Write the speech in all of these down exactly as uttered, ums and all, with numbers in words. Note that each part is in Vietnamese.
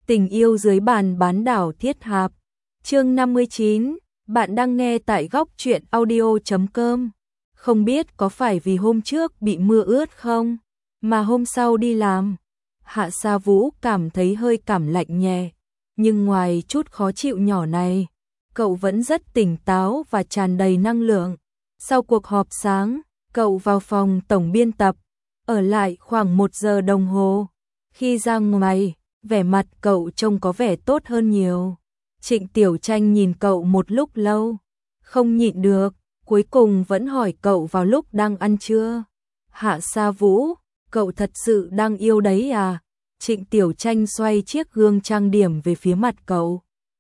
Tình yêu dưới bàn bán đảo Thiết Hạp. Chương năm mươi chín, bạn đang nghe tại góc truyện audio chấm com. Không biết có phải vì hôm trước bị mưa ướt không, mà hôm sau đi làm, Hạ Sa Vũ cảm thấy hơi cảm lạnh nhẹ, nhưng ngoài chút khó chịu nhỏ này, cậu vẫn rất tỉnh táo và tràn đầy năng lượng. Sau cuộc họp sáng, cậu vào phòng tổng biên tập, ở lại khoảng một giờ đồng hồ. Khi ra ngoài, vẻ mặt cậu trông có vẻ tốt hơn nhiều. Trịnh Tiểu Tranh nhìn cậu một lúc lâu, không nhịn được, cuối cùng vẫn hỏi cậu vào lúc đang ăn trưa. Hạ Sa Vũ, cậu thật sự đang yêu đấy à? Trịnh Tiểu Tranh xoay chiếc gương trang điểm về phía mặt cậu.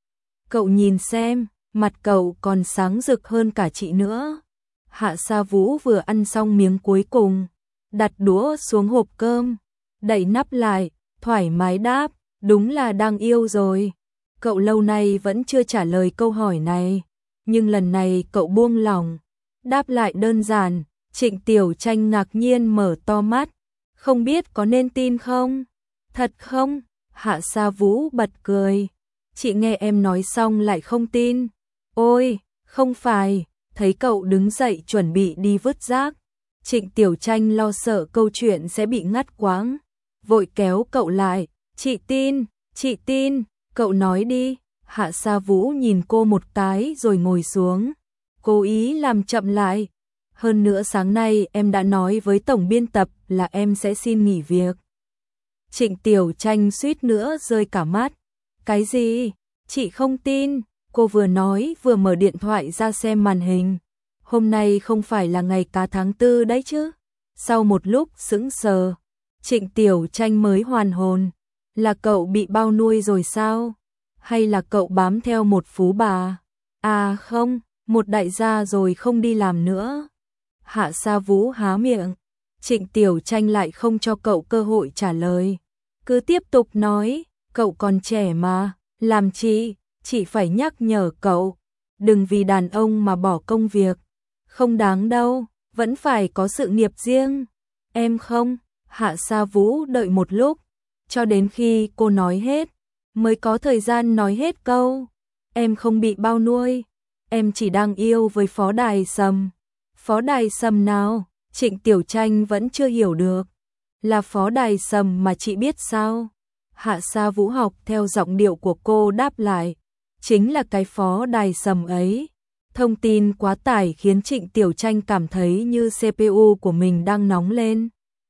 Cậu nhìn xem, mặt cậu còn sáng rực hơn cả chị nữa. Hạ Sa Vũ vừa ăn xong miếng cuối cùng, đặt đũa xuống hộp cơm, đậy nắp lại, thoải mái đáp, đúng là đang yêu rồi. Cậu lâu nay vẫn chưa trả lời câu hỏi này, nhưng lần này cậu buông lỏng, đáp lại đơn giản. Trịnh Tiểu Tranh ngạc nhiên mở to mắt, không biết có nên tin không? Thật không? Hạ Sa Vũ bật cười. Chị nghe em nói xong lại không tin. Ôi, không phải. Thấy cậu đứng dậy chuẩn bị đi vứt rác, Trịnh Tiểu Tranh lo sợ câu chuyện sẽ bị ngắt quãng, vội kéo cậu lại. Chị tin, chị tin, cậu nói đi. Hạ Sa Vũ nhìn cô một cái rồi ngồi xuống, cố ý làm chậm lại. Hơn nữa sáng nay em đã nói với tổng biên tập là em sẽ xin nghỉ việc. Trịnh Tiểu Tranh suýt nữa rơi cả mắt. Cái gì? Chị không tin. Cô vừa nói vừa mở điện thoại ra xem màn hình. Hôm nay không phải là ngày cá tháng tư đấy chứ? Sau một lúc sững sờ, Trịnh Tiểu Tranh mới hoàn hồn. Là cậu bị bao nuôi rồi sao? Hay là cậu bám theo một phú bà? À không, một đại gia rồi không đi làm nữa. Hạ Sa Vũ há miệng, Trịnh Tiểu Tranh lại không cho cậu cơ hội trả lời. Cứ tiếp tục nói, cậu còn trẻ mà, làm chị, chị phải nhắc nhở cậu, đừng vì đàn ông mà bỏ công việc. Không đáng đâu, vẫn phải có sự nghiệp riêng. Em không? Hạ Sa Vũ đợi một lúc, cho đến khi cô nói hết, mới có thời gian nói hết câu. Em không bị bao nuôi, em chỉ đang yêu với Phó Đài Sầm. Phó Đài Sầm nào? Trịnh Tiểu Tranh vẫn chưa hiểu được. Là Phó Đài Sầm mà chị biết sao? Hạ Sa Vũ học theo giọng điệu của cô đáp lại. Chính là cái Phó Đài Sầm ấy. Thông tin quá tải khiến Trịnh Tiểu Tranh cảm thấy như xê pê u của mình đang nóng lên.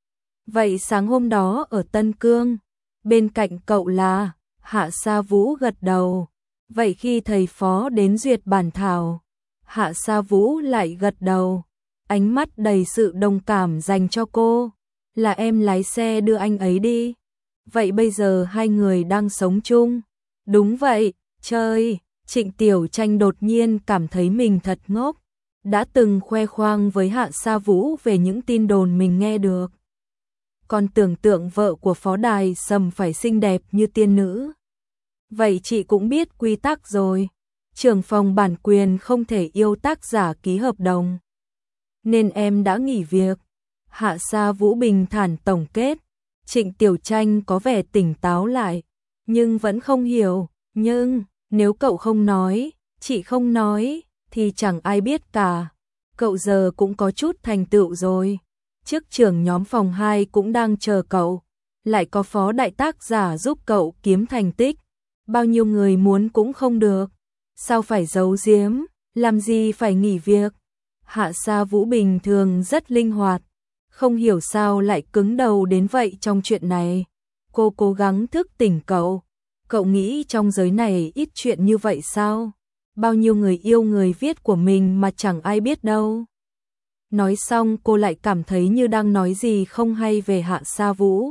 Vậy sáng hôm đó ở Tân Cương, bên cạnh cậu là? Hạ Sa Vũ gật đầu. Vậy khi thầy Phó đến duyệt bản thảo? Hạ Sa Vũ lại gật đầu, ánh mắt đầy sự đồng cảm dành cho cô. Là em lái xe đưa anh ấy đi. Vậy bây giờ hai người đang sống chung? Đúng vậy. Chơi. Trịnh Tiểu Tranh đột nhiên cảm thấy mình thật ngốc. Đã từng khoe khoang với Hạ Sa Vũ về những tin đồn mình nghe được. Còn tưởng tượng vợ của Phó Đài Sầm phải xinh đẹp như tiên nữ. Vậy chị cũng biết quy tắc rồi. Trưởng phòng bản quyền không thể yêu tác giả ký hợp đồng, nên em đã nghỉ việc. Hạ Sa Vũ bình thản tổng kết. Trịnh Tiểu Tranh có vẻ tỉnh táo lại, nhưng vẫn không hiểu. Nhưng, nếu cậu không nói, chị không nói, thì chẳng ai biết cả. Cậu giờ cũng có chút thành tựu rồi. Chức trưởng nhóm phòng hai cũng đang chờ cậu. Lại có phó đại tác giả giúp cậu kiếm thành tích. Bao nhiêu người muốn cũng không được. Sao phải giấu giếm, làm gì phải nghỉ việc? Hạ Sa Vũ bình thường rất linh hoạt, không hiểu sao lại cứng đầu đến vậy trong chuyện này. Cô cố gắng thức tỉnh cậu. Cậu nghĩ trong giới này ít chuyện như vậy sao? Bao nhiêu người yêu người viết của mình mà chẳng ai biết đâu. Nói xong cô lại cảm thấy như đang nói gì không hay về Hạ Sa Vũ.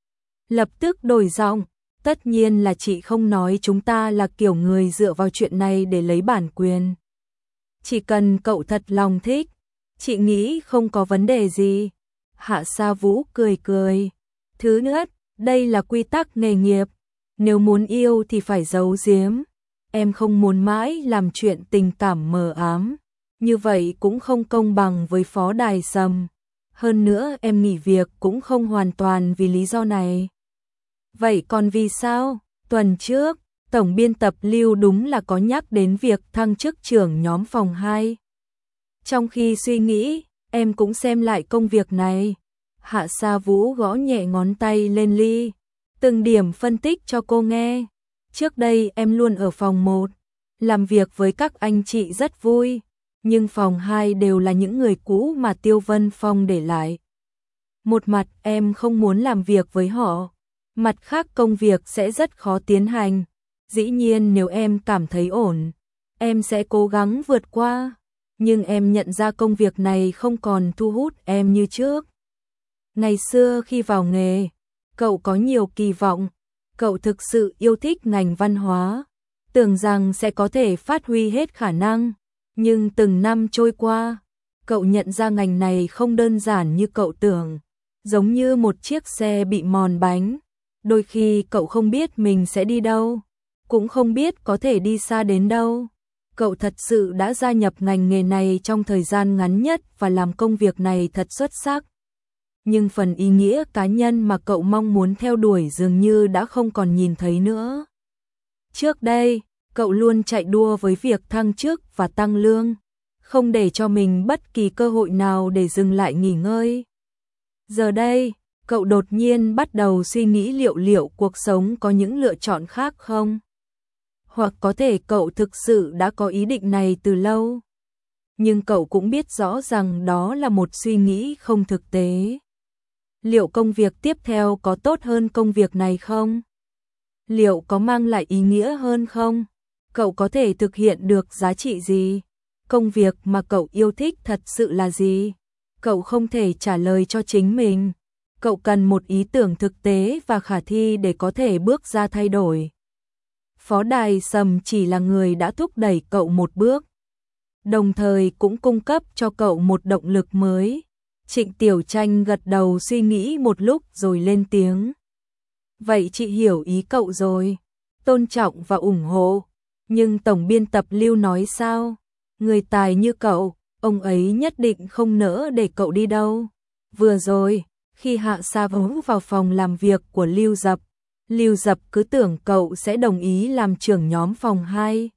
Lập tức đổi giọng. Tất nhiên là chị không nói chúng ta là kiểu người dựa vào chuyện này để lấy bản quyền. Chỉ cần cậu thật lòng thích, chị nghĩ không có vấn đề gì. Hạ Sa Vũ cười cười. Thứ nhất, đây là quy tắc nghề nghiệp. Nếu muốn yêu thì phải giấu giếm. Em không muốn mãi làm chuyện tình cảm mờ ám. Như vậy cũng không công bằng với Phó Đài Sầm. Hơn nữa em nghỉ việc cũng không hoàn toàn vì lý do này. Vậy còn vì sao? Tuần trước, tổng biên tập Lưu đúng là có nhắc đến việc thăng chức trưởng nhóm phòng hai. Trong khi suy nghĩ, em cũng xem lại công việc này. Hạ Sa Vũ gõ nhẹ ngón tay lên ly, từng điểm phân tích cho cô nghe. Trước đây em luôn ở phòng một, làm việc với các anh chị rất vui, nhưng phòng hai đều là những người cũ mà Tiêu Vân Phong để lại. Một mặt em không muốn làm việc với họ, mặt khác công việc sẽ rất khó tiến hành. Dĩ nhiên nếu em cảm thấy ổn, em sẽ cố gắng vượt qua, nhưng em nhận ra công việc này không còn thu hút em như trước. Ngày xưa khi vào nghề, cậu có nhiều kỳ vọng, cậu thực sự yêu thích ngành văn hóa, tưởng rằng sẽ có thể phát huy hết khả năng, nhưng từng năm trôi qua, cậu nhận ra ngành này không đơn giản như cậu tưởng, giống như một chiếc xe bị mòn bánh, đôi khi cậu không biết mình sẽ đi đâu, cũng không biết có thể đi xa đến đâu. Cậu thật sự đã gia nhập ngành nghề này trong thời gian ngắn nhất và làm công việc này thật xuất sắc. Nhưng phần ý nghĩa cá nhân mà cậu mong muốn theo đuổi dường như đã không còn nhìn thấy nữa. Trước đây, cậu luôn chạy đua với việc thăng chức và tăng lương, không để cho mình bất kỳ cơ hội nào để dừng lại nghỉ ngơi. Giờ đây, cậu đột nhiên bắt đầu suy nghĩ liệu liệu cuộc sống có những lựa chọn khác không? Hoặc có thể cậu thực sự đã có ý định này từ lâu. Nhưng cậu cũng biết rõ rằng đó là một suy nghĩ không thực tế. Liệu công việc tiếp theo có tốt hơn công việc này không? Liệu có mang lại ý nghĩa hơn không? Cậu có thể thực hiện được giá trị gì? Công việc mà cậu yêu thích thật sự là gì? Cậu không thể trả lời cho chính mình. Cậu cần một ý tưởng thực tế và khả thi để có thể bước ra thay đổi. Phó Đài Sầm chỉ là người đã thúc đẩy cậu một bước, đồng thời cũng cung cấp cho cậu một động lực mới. Trịnh Tiểu Tranh gật đầu suy nghĩ một lúc rồi lên tiếng. Vậy chị hiểu ý cậu rồi, tôn trọng và ủng hộ. Nhưng tổng biên tập Lưu nói sao? Người tài như cậu, ông ấy nhất định không nỡ để cậu đi đâu. Vừa rồi, khi Hạ Sa Vũ vào phòng làm việc của Lưu Dập, Lưu Dập cứ tưởng cậu sẽ đồng ý làm trưởng nhóm phòng hai.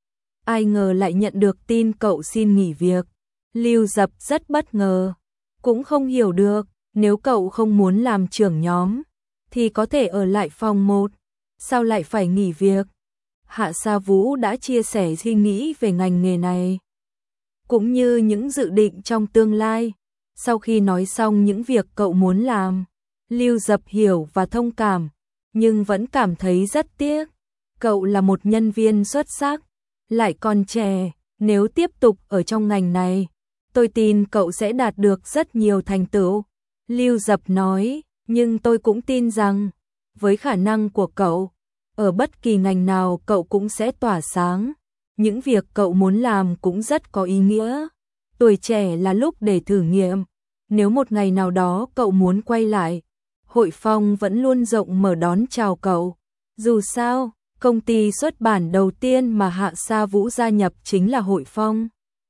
Ai ngờ lại nhận được tin cậu xin nghỉ việc. Lưu Dập rất bất ngờ, cũng không hiểu được, nếu cậu không muốn làm trưởng nhóm, thì có thể ở lại phòng một, sao lại phải nghỉ việc? Hạ Sa Vũ đã chia sẻ suy nghĩ về ngành nghề này, cũng như những dự định trong tương lai. Sau khi nói xong những việc cậu muốn làm, Lưu Dập hiểu và thông cảm, nhưng vẫn cảm thấy rất tiếc. Cậu là một nhân viên xuất sắc, lại còn trẻ, nếu tiếp tục ở trong ngành này, tôi tin cậu sẽ đạt được rất nhiều thành tựu. Lưu Dập nói, nhưng tôi cũng tin rằng, với khả năng của cậu, ở bất kỳ ngành nào cậu cũng sẽ tỏa sáng. Những việc cậu muốn làm cũng rất có ý nghĩa. Tuổi trẻ là lúc để thử nghiệm. Nếu một ngày nào đó cậu muốn quay lại, Hội Phong vẫn luôn rộng mở đón chào cậu. Dù sao, công ty xuất bản đầu tiên mà Hạ Sa Vũ gia nhập chính là Hội Phong.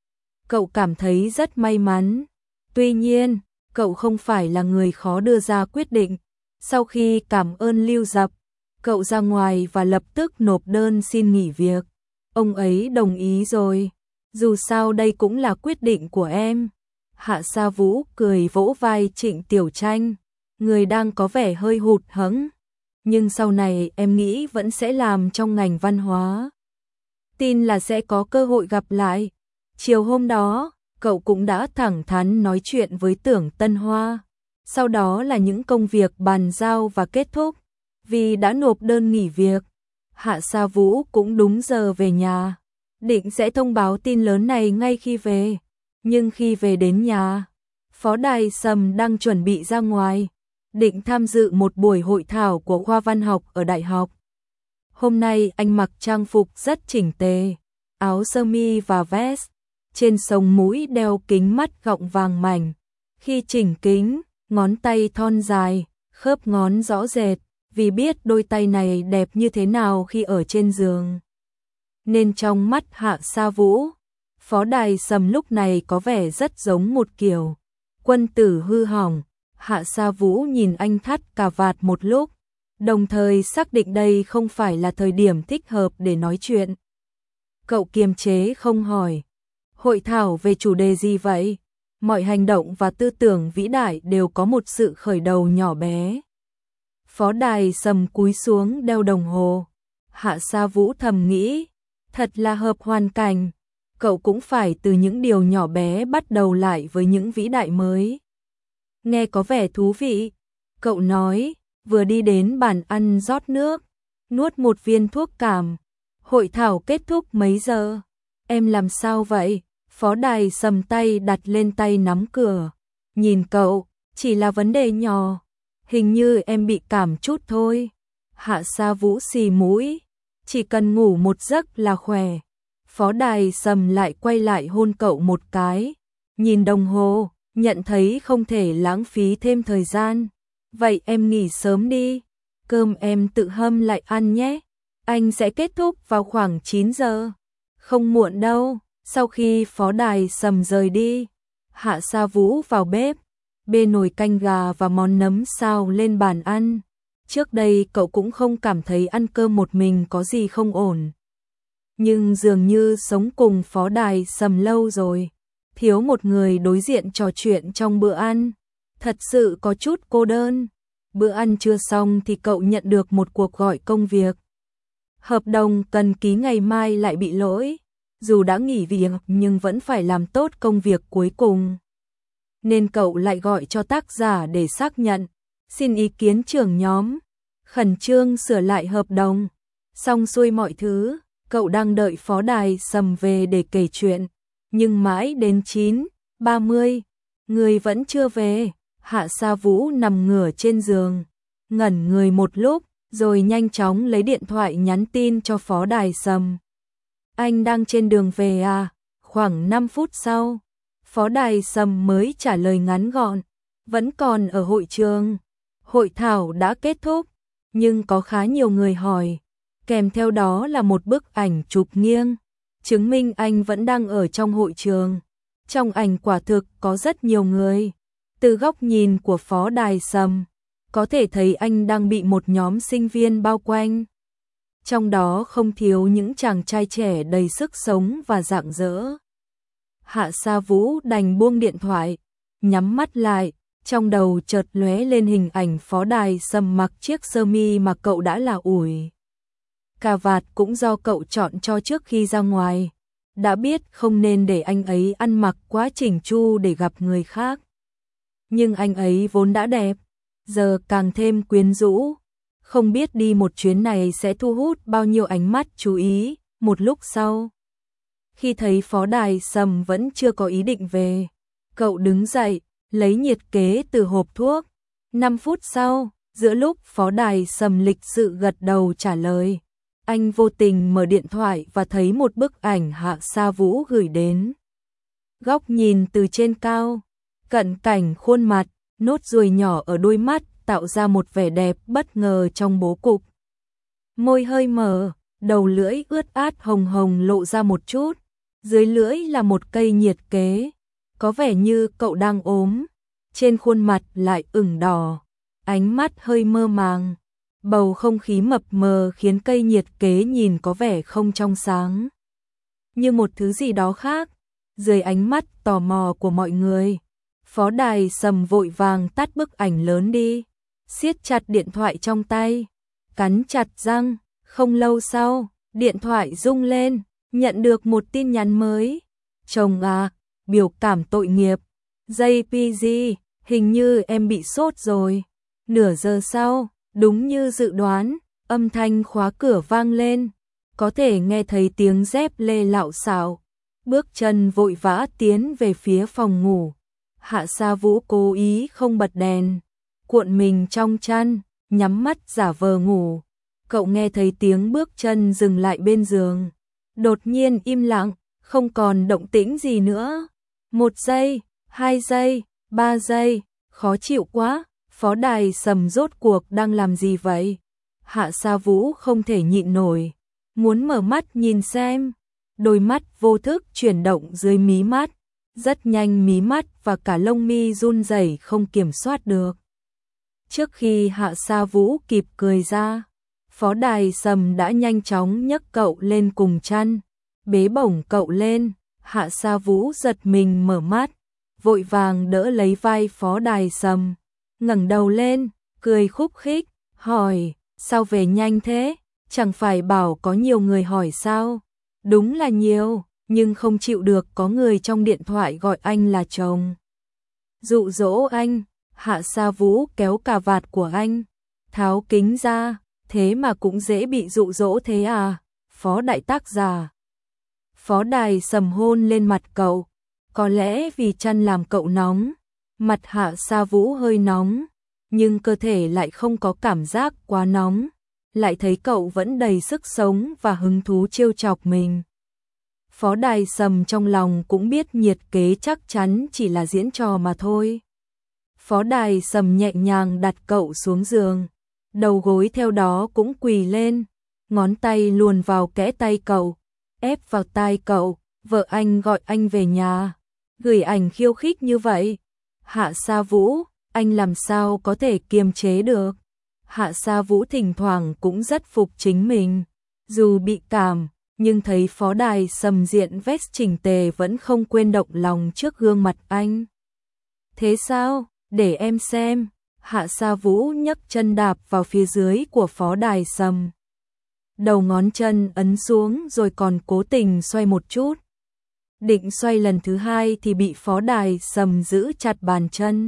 Cậu cảm thấy rất may mắn. Tuy nhiên, cậu không phải là người khó đưa ra quyết định. Sau khi cảm ơn Lưu Dập, cậu ra ngoài và lập tức nộp đơn xin nghỉ việc. Ông ấy đồng ý rồi. Dù sao đây cũng là quyết định của em. Hạ Sa Vũ cười vỗ vai Trịnh Tiểu Tranh, người đang có vẻ hơi hụt hẫng. Nhưng sau này em nghĩ vẫn sẽ làm trong ngành văn hóa. Tin là sẽ có cơ hội gặp lại. Chiều hôm đó, cậu cũng đã thẳng thắn nói chuyện với Tưởng Tân Hoa. Sau đó là những công việc bàn giao và kết thúc. Vì đã nộp đơn nghỉ việc, Hạ Sa Vũ cũng đúng giờ về nhà. Định sẽ thông báo tin lớn này ngay khi về. Nhưng khi về đến nhà, Phó Đài Sầm đang chuẩn bị ra ngoài, định tham dự một buổi hội thảo của khoa văn học ở đại học. Hôm nay anh mặc trang phục rất chỉnh tề, áo sơ mi và vest, trên sống mũi đeo kính mắt gọng vàng mảnh. Khi chỉnh kính, ngón tay thon dài, khớp ngón rõ rệt, vì biết đôi tay này đẹp như thế nào khi ở trên giường. Nên trong mắt Hạ Sa Vũ, Phó Đài Sầm lúc này có vẻ rất giống một kiểu quân tử hư hỏng. Hạ Sa Vũ nhìn anh thắt cà vạt một lúc, đồng thời xác định đây không phải là thời điểm thích hợp để nói chuyện. Cậu kiềm chế không hỏi. Hội thảo về chủ đề gì vậy? Mọi hành động và tư tưởng vĩ đại đều có một sự khởi đầu nhỏ bé. Phó Đài Sầm cúi xuống đeo đồng hồ. Hạ Sa Vũ thầm nghĩ, thật là hợp hoàn cảnh. Cậu cũng phải từ những điều nhỏ bé bắt đầu lại với những vĩ đại mới. Nghe có vẻ thú vị. Cậu nói, vừa đi đến bàn ăn rót nước, nuốt một viên thuốc cảm. Hội thảo kết thúc mấy giờ? Em làm sao vậy? Phó Đài Sầm tay đặt lên tay nắm cửa. Nhìn cậu, chỉ là vấn đề nhỏ. Hình như em bị cảm chút thôi. Hạ Sa Vũ xì mũi. Chỉ cần ngủ một giấc là khỏe. Phó Đài Sầm lại quay lại hôn cậu một cái. Nhìn đồng hồ, nhận thấy không thể lãng phí thêm thời gian. Vậy em nghỉ sớm đi. Cơm em tự hâm lại ăn nhé. Anh sẽ kết thúc vào khoảng chín giờ. Không muộn đâu. Sau khi Phó Đài Sầm rời đi, Hạ Sa Vũ vào bếp, bê nồi canh gà và món nấm xào lên bàn ăn. Trước đây cậu cũng không cảm thấy ăn cơm một mình có gì không ổn. Nhưng dường như sống cùng Phó Đài Sầm lâu rồi, thiếu một người đối diện trò chuyện trong bữa ăn. Thật sự có chút cô đơn. Bữa ăn chưa xong thì cậu nhận được một cuộc gọi công việc. Hợp đồng cần ký ngày mai lại bị lỗi. Dù đã nghỉ việc nhưng vẫn phải làm tốt công việc cuối cùng. Nên cậu lại gọi cho tác giả để xác nhận. Xin ý kiến trưởng nhóm. Khẩn trương sửa lại hợp đồng. Xong xuôi mọi thứ, cậu đang đợi Phó Đài Sầm về để kể chuyện. Nhưng mãi đến chín ba mươi, người vẫn chưa về. Hạ Sa Vũ nằm ngửa trên giường, ngẩn người một lúc, rồi nhanh chóng lấy điện thoại nhắn tin cho Phó Đài Sầm. Anh đang trên đường về à? Khoảng năm phút sau, Phó Đài Sầm mới trả lời ngắn gọn. Vẫn còn ở hội trường. Hội thảo đã kết thúc, nhưng có khá nhiều người hỏi. Kèm theo đó là một bức ảnh chụp nghiêng, chứng minh anh vẫn đang ở trong hội trường. Trong ảnh quả thực có rất nhiều người. Từ góc nhìn của Phó Đài Sầm, có thể thấy anh đang bị một nhóm sinh viên bao quanh. Trong đó không thiếu những chàng trai trẻ đầy sức sống và rạng rỡ. Hạ Sa Vũ đành buông điện thoại, nhắm mắt lại, trong đầu chợt lóe lên hình ảnh Phó Đài Sầm mặc chiếc sơ mi mà cậu đã là ủi. Cà vạt cũng do cậu chọn cho trước khi ra ngoài. Đã biết không nên để anh ấy ăn mặc quá chỉnh chu để gặp người khác. Nhưng anh ấy vốn đã đẹp, giờ càng thêm quyến rũ. Không biết đi một chuyến này sẽ thu hút bao nhiêu ánh mắt chú ý. Một lúc sau, khi thấy Phó Đài Sầm vẫn chưa có ý định về, cậu đứng dậy, lấy nhiệt kế từ hộp thuốc. Năm phút sau, giữa lúc Phó Đài Sầm lịch sự gật đầu trả lời, anh vô tình mở điện thoại và thấy một bức ảnh Hạ Sa Vũ gửi đến. Góc nhìn từ trên cao, cận cảnh khuôn mặt, nốt ruồi nhỏ ở đôi mắt tạo ra một vẻ đẹp bất ngờ trong bố cục. Môi hơi mở, đầu lưỡi ướt át hồng hồng lộ ra một chút, dưới lưỡi là một cây nhiệt kế, có vẻ như cậu đang ốm, trên khuôn mặt lại ửng đỏ, ánh mắt hơi mơ màng. Bầu không khí mập mờ khiến cây nhiệt kế nhìn có vẻ không trong sáng, như một thứ gì đó khác. Dưới ánh mắt tò mò của mọi người, Phó Đài Sầm vội vàng tắt bức ảnh lớn đi, siết chặt điện thoại trong tay, cắn chặt răng. Không lâu sau, điện thoại rung lên, nhận được một tin nhắn mới. Chồng à, biểu cảm tội nghiệp. gi pê giê, hình như em bị sốt rồi. Nửa giờ sau, đúng như dự đoán, âm thanh khóa cửa vang lên. Có thể nghe thấy tiếng dép lê lạo xạo. Bước chân vội vã tiến về phía phòng ngủ. Hạ Sa Vũ cố ý không bật đèn, cuộn mình trong chăn, nhắm mắt giả vờ ngủ. Cậu nghe thấy tiếng bước chân dừng lại bên giường. Đột nhiên im lặng, không còn động tĩnh gì nữa. Một giây, hai giây, ba giây, khó chịu quá. Phó Đài Sầm rốt cuộc đang làm gì vậy? Hạ Sa Vũ không thể nhịn nổi, muốn mở mắt nhìn xem. Đôi mắt vô thức chuyển động dưới mí mắt, rất nhanh mí mắt và cả lông mi run rẩy không kiểm soát được. Trước khi Hạ Sa Vũ kịp cười ra, Phó Đài Sầm đã nhanh chóng nhấc cậu lên cùng chăn, bế bổng cậu lên. Hạ Sa Vũ giật mình mở mắt, vội vàng đỡ lấy vai Phó Đài Sầm, ngẩng đầu lên, cười khúc khích, hỏi, sao về nhanh thế, chẳng phải bảo có nhiều người hỏi sao? Đúng là nhiều, nhưng không chịu được có người trong điện thoại gọi anh là chồng. Dụ dỗ anh. Hạ Sa Vũ kéo cà vạt của anh, tháo kính ra, thế mà cũng dễ bị dụ dỗ thế à, Phó đại tác giả. Phó Đài Sầm hôn lên mặt cậu, có lẽ vì chăn làm cậu nóng, mặt Hạ Sa Vũ hơi nóng, nhưng cơ thể lại không có cảm giác quá nóng, lại thấy cậu vẫn đầy sức sống và hứng thú trêu chọc mình. Phó Đài Sầm trong lòng cũng biết nhiệt kế chắc chắn chỉ là diễn trò mà thôi. Phó Đài Sầm nhẹ nhàng đặt cậu xuống giường, đầu gối theo đó cũng quỳ lên, ngón tay luồn vào kẽ tay cậu, ép vào tai cậu, vợ anh gọi anh về nhà, gửi ảnh khiêu khích như vậy. Hạ Sa Vũ, anh làm sao có thể kiềm chế được? Hạ Sa Vũ thỉnh thoảng cũng rất phục chính mình, dù bị cảm, nhưng thấy Phó Đài Sầm diện vest chỉnh tề vẫn không quên động lòng trước gương mặt anh. Thế sao? Để em xem. Hạ Sa Vũ nhấc chân đạp vào phía dưới của Phó Đài Sầm. Đầu ngón chân ấn xuống rồi còn cố tình xoay một chút. Định xoay lần thứ hai thì bị Phó Đài Sầm giữ chặt bàn chân.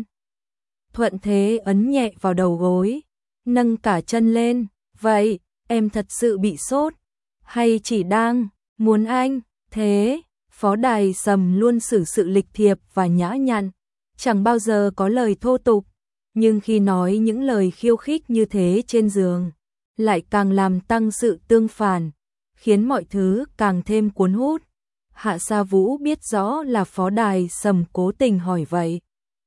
Thuận thế ấn nhẹ vào đầu gối, nâng cả chân lên. Vậy, em thật sự bị sốt, hay chỉ đang muốn anh? Thế, Phó Đài Sầm luôn xử sự lịch thiệp và nhã nhặn, chẳng bao giờ có lời thô tục, nhưng khi nói những lời khiêu khích như thế trên giường, lại càng làm tăng sự tương phản, khiến mọi thứ càng thêm cuốn hút. Hạ Sa Vũ biết rõ là Phó Đài Sầm cố tình hỏi vậy,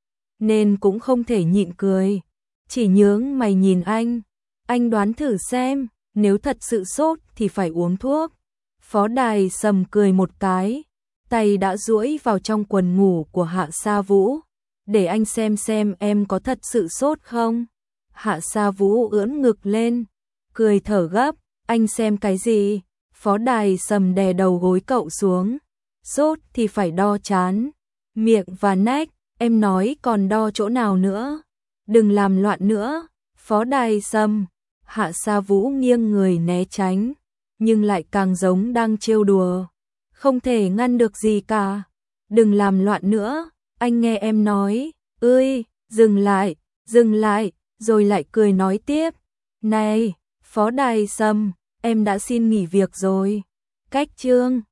nên cũng không thể nhịn cười, chỉ nhướng mày nhìn anh. Anh đoán thử xem, nếu thật sự sốt thì phải uống thuốc. Phó Đài Sầm cười một cái, tay đã duỗi vào trong quần ngủ của Hạ Sa Vũ. Để anh xem xem em có thật sự sốt không? Hạ Sa Vũ ưỡn ngực lên, cười thở gấp, anh xem cái gì? Phó Đài Sầm đè đầu gối cậu xuống, sốt thì phải đo trán, miệng và nách, em nói còn đo chỗ nào nữa? Đừng làm loạn nữa. Phó Đài Sầm. Hạ Sa Vũ nghiêng người né tránh, nhưng lại càng giống đang trêu đùa. Không thể ngăn được gì cả. Đừng làm loạn nữa, anh nghe em nói. Ơi, dừng lại, dừng lại, rồi lại cười nói tiếp. Này, Phó Đài Sầm, em đã xin nghỉ việc rồi. Cách chương